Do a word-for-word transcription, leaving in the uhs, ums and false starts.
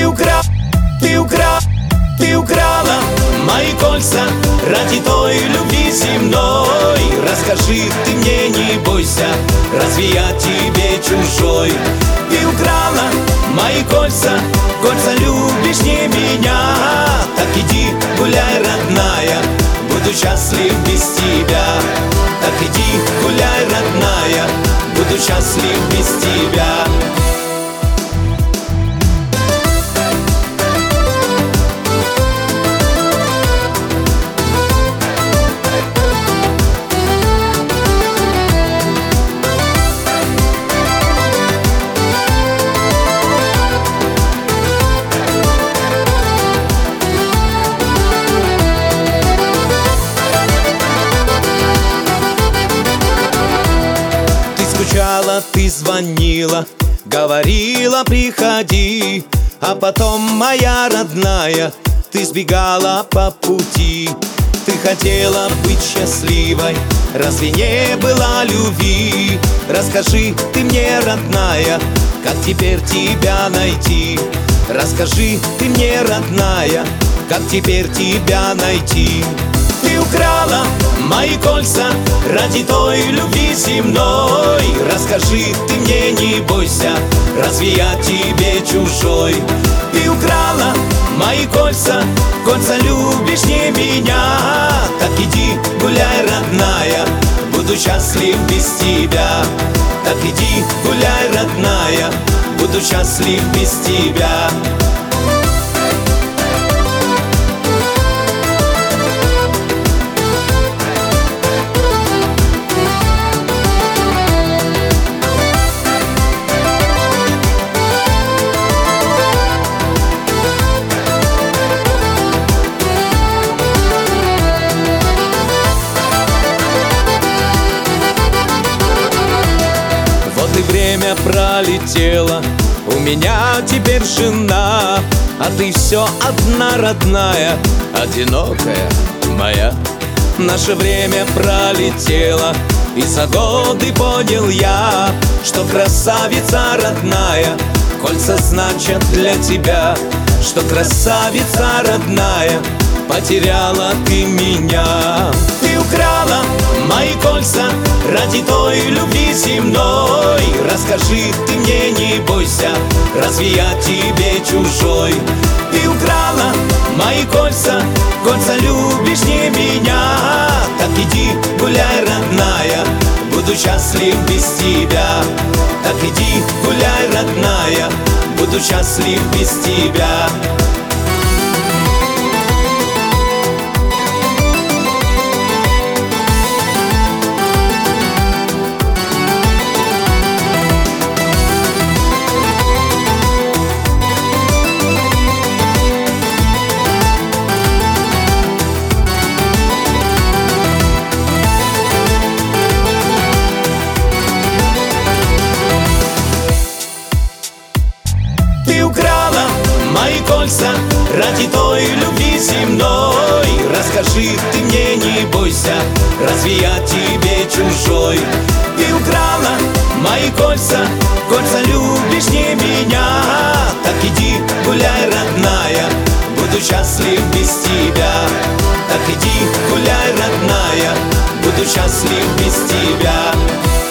украл, ты украл, ты украла мои кольца ради той любви земной. Расскажи ты мне, не бойся, разве я тебе чужой? Ты украла мои кольца, кольца любишь не меня. Так иди гуляй, родная, буду счастлив без тебя. Так иди гуляй, родная, буду счастлив без тебя. Ты звонила, говорила приходи, а потом, моя родная, ты сбегала по пути. Ты хотела быть счастливой, разве не было любви? Расскажи ты мне, родная, как теперь тебя найти? Расскажи ты мне, родная, как теперь тебя найти? Ты украла мои кольца ради той любви земной. Расскажи ты мне, не бойся, разве я тебе чужой? Ты украла мои кольца, кольца любишь не меня. Так иди гуляй, родная, буду счастлив без тебя. Так иди гуляй, родная, буду счастлив без тебя. Время пролетело, у меня теперь жена, а ты все одна, родная, одинокая моя. Наше время пролетело, и за годы понял я, что красавица родная, кольца значат для тебя. Что красавица родная, потеряла ты меня. Ты украла мои кольца ради той любви земной. Расскажи ты мне, не бойся, разве я тебе чужой? Ты украла мои кольца, кольца любишь не меня. Так иди гуляй, родная, буду счастлив без тебя. Так иди гуляй, родная, буду счастлив без тебя. Ты украла мои кольца ради той любви земной. Расскажи ты мне, не бойся, разве я тебе чужой? Ты украла мои кольца, кольца любишь не меня. Так иди гуляй, родная, буду счастлив без тебя. Так иди гуляй, родная, буду счастлив без тебя.